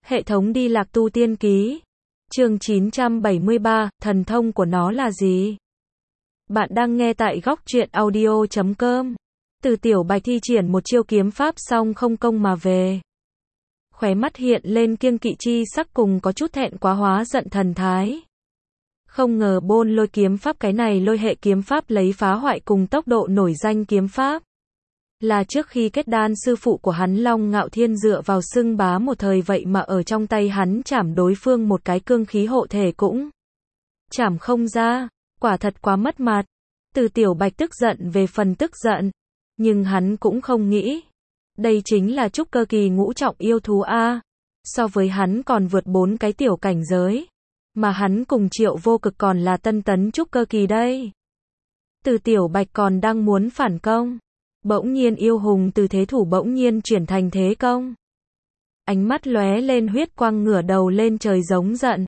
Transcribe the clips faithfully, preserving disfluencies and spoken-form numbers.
Hệ thống đi lạc tu tiên ký. Chương chín trăm bảy mươi ba, thần thông của nó là gì? Bạn đang nghe tại góc truyện audio chấm com. Từ Tiểu Bạch thi triển một chiêu kiếm pháp xong không công mà về. Khóe mắt hiện lên kiêng kỵ chi sắc cùng có chút thẹn quá hóa giận thần thái. Không ngờ Bôn Lôi kiếm pháp cái này lôi hệ kiếm pháp lấy phá hoại cùng tốc độ nổi danh kiếm pháp. Là trước khi kết đan sư phụ của hắn Long Ngạo Thiên dựa vào xưng bá một thời vậy mà ở trong tay hắn chảm đối phương một cái cương khí hộ thể cũng chảm không ra, quả thật quá mất mặt. Từ Tiểu Bạch tức giận về phần tức giận, nhưng hắn cũng không nghĩ. Đây chính là trúc cơ kỳ ngũ trọng yêu thú A, so với hắn còn vượt bốn cái tiểu cảnh giới, mà hắn cùng Triệu Vô Cực còn là tân tấn trúc cơ kỳ đây. Từ Tiểu Bạch còn đang muốn phản công. Bỗng nhiên yêu hùng từ thế thủ bỗng nhiên chuyển thành thế công. Ánh mắt lóe lên huyết quang ngửa đầu lên trời giống giận.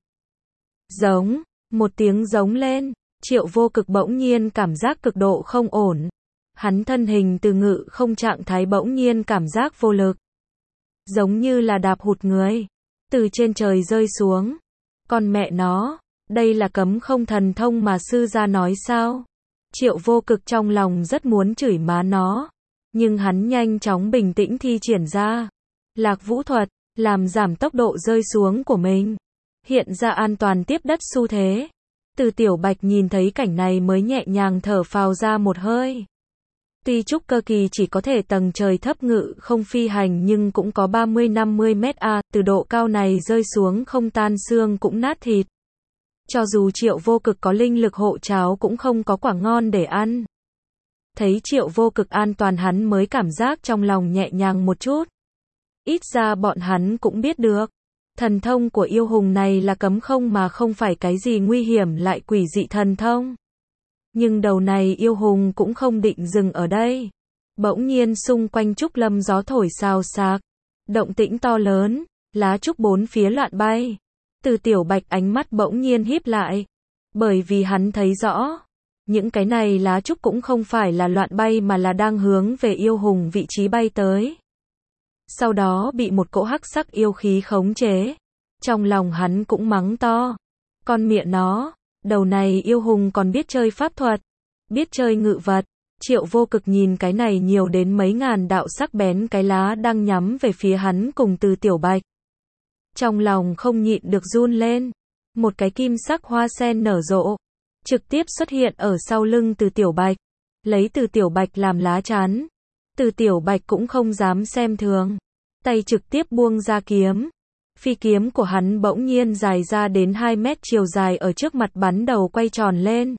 Giống, một tiếng giống lên, Triệu Vô Cực bỗng nhiên cảm giác cực độ không ổn. Hắn thân hình từ ngự không trạng thái bỗng nhiên cảm giác vô lực. Giống như là đạp hụt người, từ trên trời rơi xuống. Còn mẹ nó, đây là cấm không thần thông mà sư gia nói sao? Triệu Vô Cực trong lòng rất muốn chửi má nó, nhưng hắn nhanh chóng bình tĩnh thi triển ra Lạc Vũ thuật, làm giảm tốc độ rơi xuống của mình, hiện ra an toàn tiếp đất xu thế. Từ Tiểu Bạch nhìn thấy cảnh này mới nhẹ nhàng thở phào ra một hơi. Tuy trúc cơ kỳ chỉ có thể tầng trời thấp ngự không phi hành nhưng cũng có ba mươi năm mươi mét a, từ độ cao này rơi xuống không tan xương cũng nát thịt. Cho dù Triệu Vô Cực có linh lực hộ cháo cũng không có quả ngon để ăn. Thấy Triệu Vô Cực an toàn hắn mới cảm giác trong lòng nhẹ nhàng một chút. Ít ra bọn hắn cũng biết được. Thần thông của yêu hùng này là cấm không mà không phải cái gì nguy hiểm lại quỷ dị thần thông. Nhưng đầu này yêu hùng cũng không định dừng ở đây. Bỗng nhiên xung quanh trúc lâm gió thổi xào xạc. Động tĩnh to lớn, lá trúc bốn phía loạn bay. Từ Tiểu Bạch ánh mắt bỗng nhiên híp lại. Bởi vì hắn thấy rõ, những cái này lá trúc cũng không phải là loạn bay mà là đang hướng về yêu hùng vị trí bay tới. Sau đó bị một cỗ hắc sắc yêu khí khống chế. Trong lòng hắn cũng mắng to. Con mẹ nó, đầu này yêu hùng còn biết chơi pháp thuật, biết chơi ngự vật. Triệu Vô Cực nhìn cái này nhiều đến mấy ngàn đạo sắc bén cái lá đang nhắm về phía hắn cùng Từ Tiểu Bạch. Trong lòng không nhịn được run lên. Một cái kim sắc hoa sen nở rộ, trực tiếp xuất hiện ở sau lưng Từ Tiểu Bạch. Lấy Từ Tiểu Bạch làm lá chắn. Từ Tiểu Bạch cũng không dám xem thường. Tay trực tiếp buông ra kiếm. Phi kiếm của hắn bỗng nhiên dài ra đến hai mét chiều dài ở trước mặt bắn đầu quay tròn lên.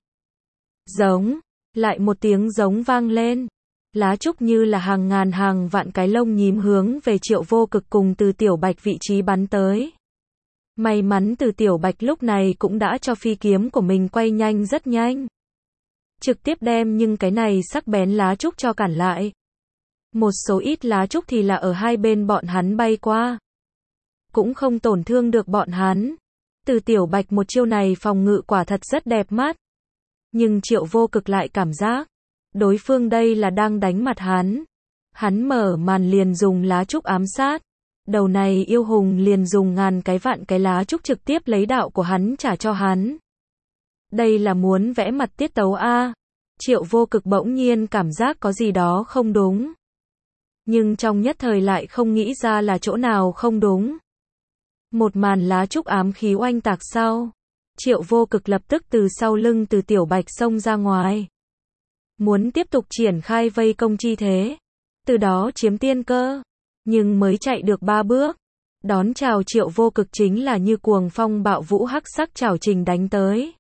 Giống. Lại một tiếng giống vang lên. Lá trúc như là hàng ngàn hàng vạn cái lông nhím hướng về Triệu Vô Cực cùng Từ Tiểu Bạch vị trí bắn tới. May mắn Từ Tiểu Bạch lúc này cũng đã cho phi kiếm của mình quay nhanh rất nhanh. Trực tiếp đem nhưng cái này sắc bén lá trúc cho cản lại. Một số ít lá trúc thì là ở hai bên bọn hắn bay qua. Cũng không tổn thương được bọn hắn. Từ Tiểu Bạch một chiêu này phòng ngự quả thật rất đẹp mắt. Nhưng Triệu Vô Cực lại cảm giác đối phương đây là đang đánh mặt hắn. Hắn mở màn liền dùng lá trúc ám sát. Đầu này yêu hùng liền dùng ngàn cái vạn cái lá trúc trực tiếp lấy đạo của hắn trả cho hắn. Đây là muốn vẽ mặt tiết tấu A. Triệu Vô Cực bỗng nhiên cảm giác có gì đó không đúng. Nhưng trong nhất thời lại không nghĩ ra là chỗ nào không đúng. Một màn lá trúc ám khí oanh tạc sau. Triệu Vô Cực lập tức từ sau lưng Từ Tiểu Bạch xông ra ngoài. Muốn tiếp tục triển khai vây công chi thế. Từ đó chiếm tiên cơ. Nhưng mới chạy được ba bước. Đón chào Triệu Vô Cực chính là như cuồng phong bạo vũ hắc sắc chảo trình đánh tới.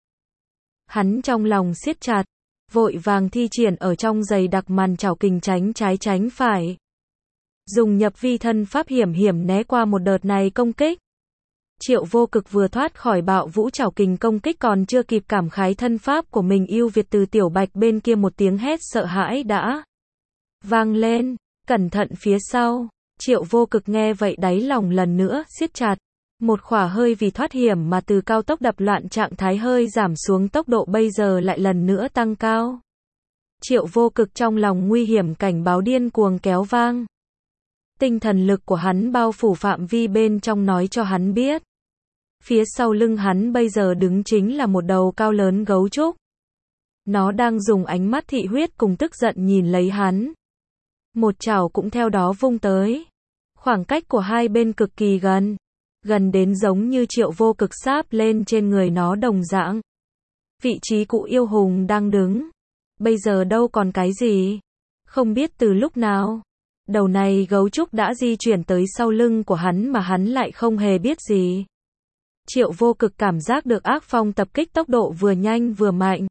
Hắn trong lòng siết chặt. Vội vàng thi triển ở trong giày đặc màn chảo kình tránh trái tránh phải. Dùng nhập vi thân pháp hiểm hiểm né qua một đợt này công kích. Triệu Vô Cực vừa thoát khỏi bạo vũ chảo kình công kích còn chưa kịp cảm khái thân pháp của mình ưu việt Từ Tiểu Bạch bên kia một tiếng hét sợ hãi đã vang lên. Cẩn thận phía sau. Triệu Vô Cực nghe vậy đáy lòng lần nữa siết chặt. Một khỏa hơi vì thoát hiểm mà từ cao tốc đập loạn trạng thái hơi giảm xuống tốc độ bây giờ lại lần nữa tăng cao. Triệu Vô Cực trong lòng nguy hiểm cảnh báo điên cuồng kéo vang. Tinh thần lực của hắn bao phủ phạm vi bên trong nói cho hắn biết. Phía sau lưng hắn bây giờ đứng chính là một đầu cao lớn gấu trúc. Nó đang dùng ánh mắt thị huyết cùng tức giận nhìn lấy hắn. Một chảo cũng theo đó vung tới. Khoảng cách của hai bên cực kỳ gần. Gần đến giống như Triệu Vô Cực sáp lên trên người nó đồng dạng. Vị trí cụ yêu hùng đang đứng. Bây giờ đâu còn cái gì. Không biết từ lúc nào. Đầu này gấu trúc đã di chuyển tới sau lưng của hắn mà hắn lại không hề biết gì. Triệu Vô Cực cảm giác được ác phong tập kích tốc độ vừa nhanh vừa mạnh.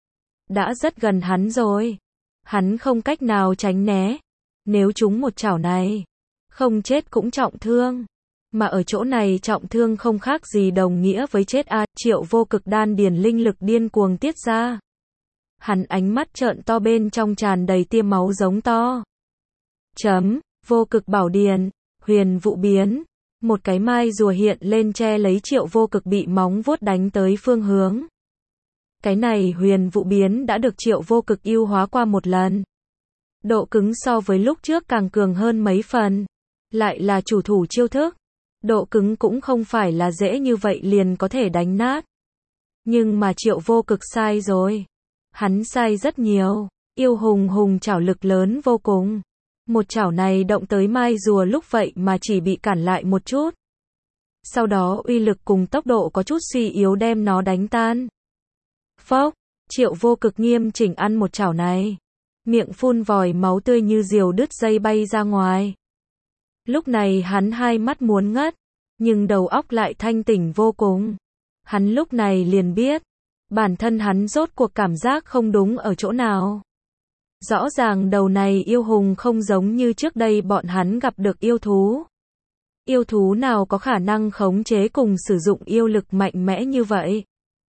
Đã rất gần hắn rồi. Hắn không cách nào tránh né. Nếu trúng một chảo này, không chết cũng trọng thương. Mà ở chỗ này trọng thương không khác gì đồng nghĩa với chết a. À, Triệu Vô Cực đan điền linh lực điên cuồng tiết ra. Hắn ánh mắt trợn to bên trong tràn đầy tia máu giống to. Chấm, Vô Cực bảo điền, huyền vụ biến. Một cái mai rùa hiện lên che lấy Triệu Vô Cực bị móng vuốt đánh tới phương hướng. Cái này huyền vụ biến đã được Triệu Vô Cực ưu hóa qua một lần. Độ cứng so với lúc trước càng cường hơn mấy phần. Lại là chủ thủ chiêu thức. Độ cứng cũng không phải là dễ như vậy liền có thể đánh nát. Nhưng mà Triệu Vô Cực sai rồi. Hắn sai rất nhiều. Yêu hùng hùng chảo lực lớn vô cùng. Một chảo này động tới mai rùa lúc vậy mà chỉ bị cản lại một chút. Sau đó uy lực cùng tốc độ có chút suy yếu đem nó đánh tan. Phốc, Triệu Vô Cực nghiêm chỉnh ăn một chảo này. Miệng phun vòi máu tươi như diều đứt dây bay ra ngoài. Lúc này hắn hai mắt muốn ngất, nhưng đầu óc lại thanh tỉnh vô cùng. Hắn lúc này liền biết, bản thân hắn rốt cuộc cảm giác không đúng ở chỗ nào. Rõ ràng đầu này yêu hùng không giống như trước đây bọn hắn gặp được yêu thú. Yêu thú nào có khả năng khống chế cùng sử dụng yêu lực mạnh mẽ như vậy.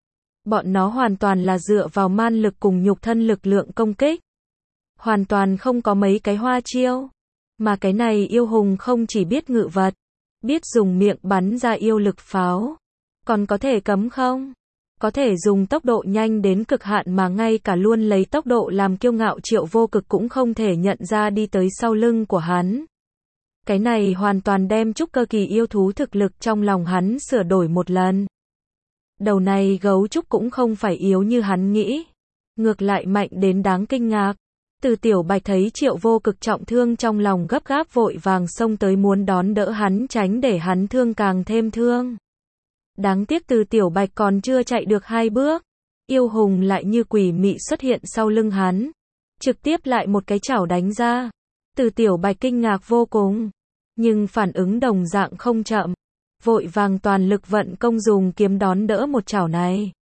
Bọn nó hoàn toàn là dựa vào man lực cùng nhục thân lực lượng công kích. Hoàn toàn không có mấy cái hoa chiêu. Mà cái này yêu hùng không chỉ biết ngự vật, biết dùng miệng bắn ra yêu lực pháo. Còn có thể cấm không? Có thể dùng tốc độ nhanh đến cực hạn mà ngay cả luôn lấy tốc độ làm kiêu ngạo Triệu Vô Cực cũng không thể nhận ra đi tới sau lưng của hắn. Cái này hoàn toàn đem trúc cơ kỳ yêu thú thực lực trong lòng hắn sửa đổi một lần. Đầu này gấu trúc cũng không phải yếu như hắn nghĩ. Ngược lại mạnh đến đáng kinh ngạc. Từ Tiểu Bạch thấy Triệu Vô Cực trọng thương trong lòng gấp gáp vội vàng xông tới muốn đón đỡ hắn tránh để hắn thương càng thêm thương. Đáng tiếc Từ Tiểu Bạch còn chưa chạy được hai bước. Yêu hùng lại như quỷ mị xuất hiện sau lưng hắn. Trực tiếp lại một cái chảo đánh ra. Từ Tiểu Bạch kinh ngạc vô cùng. Nhưng phản ứng đồng dạng không chậm. Vội vàng toàn lực vận công dùng kiếm đón đỡ một chảo này.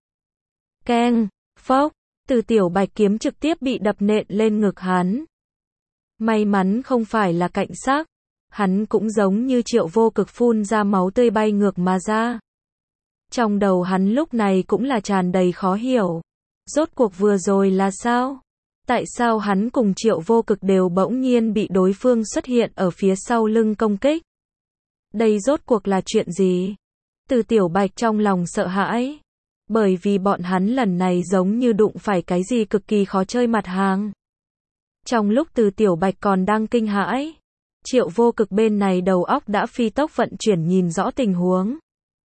Keng, phốc. Từ Tiểu Bạch kiếm trực tiếp bị đập nện lên ngực hắn. May mắn không phải là cạnh sắc. Hắn cũng giống như Triệu Vô Cực phun ra máu tươi bay ngược mà ra. Trong đầu hắn lúc này cũng là tràn đầy khó hiểu. Rốt cuộc vừa rồi là sao? Tại sao hắn cùng Triệu Vô Cực đều bỗng nhiên bị đối phương xuất hiện ở phía sau lưng công kích? Đây rốt cuộc là chuyện gì? Từ Tiểu Bạch trong lòng sợ hãi. Bởi vì bọn hắn lần này giống như đụng phải cái gì cực kỳ khó chơi mặt hàng. Trong lúc Từ Tiểu Bạch còn đang kinh hãi, Triệu Vô Cực bên này đầu óc đã phi tốc vận chuyển nhìn rõ tình huống.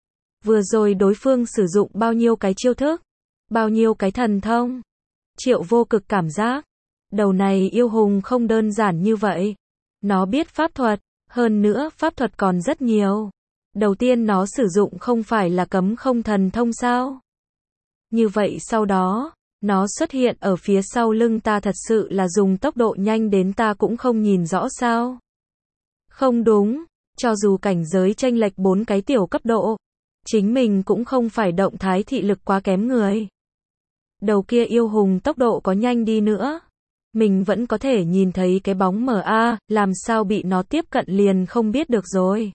Vừa rồi đối phương sử dụng bao nhiêu cái chiêu thức, bao nhiêu cái thần thông. Triệu Vô Cực cảm giác, đầu này yêu hùng không đơn giản như vậy. Nó biết pháp thuật, hơn nữa pháp thuật còn rất nhiều. Đầu tiên nó sử dụng không phải là cấm không thần thông sao? Như vậy sau đó, nó xuất hiện ở phía sau lưng ta thật sự là dùng tốc độ nhanh đến ta cũng không nhìn rõ sao? Không đúng, cho dù cảnh giới chênh lệch bốn cái tiểu cấp độ, chính mình cũng không phải động thái thị lực quá kém người. Đầu kia yêu hùng tốc độ có nhanh đi nữa, mình vẫn có thể nhìn thấy cái bóng mờ a, làm sao bị nó tiếp cận liền không biết được rồi.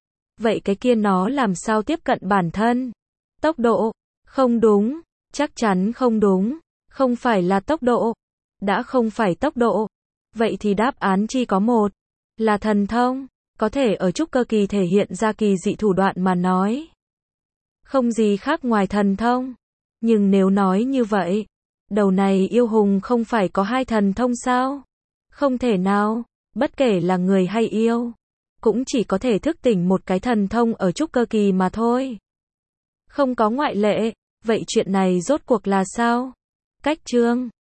Vậy cái kia nó làm sao tiếp cận bản thân? Tốc độ, không đúng, chắc chắn không đúng, không phải là tốc độ. Đã không phải tốc độ, vậy thì đáp án chỉ có một, là thần thông, có thể ở trúc cơ kỳ thể hiện ra kỳ dị thủ đoạn mà nói. Không gì khác ngoài thần thông. Nhưng nếu nói như vậy, đầu này yêu hùng không phải có hai thần thông sao? Không thể nào, bất kể là người hay yêu, cũng chỉ có thể thức tỉnh một cái thần thông ở trúc cơ kỳ mà thôi. Không có ngoại lệ. Vậy chuyện này rốt cuộc là sao? Cách chương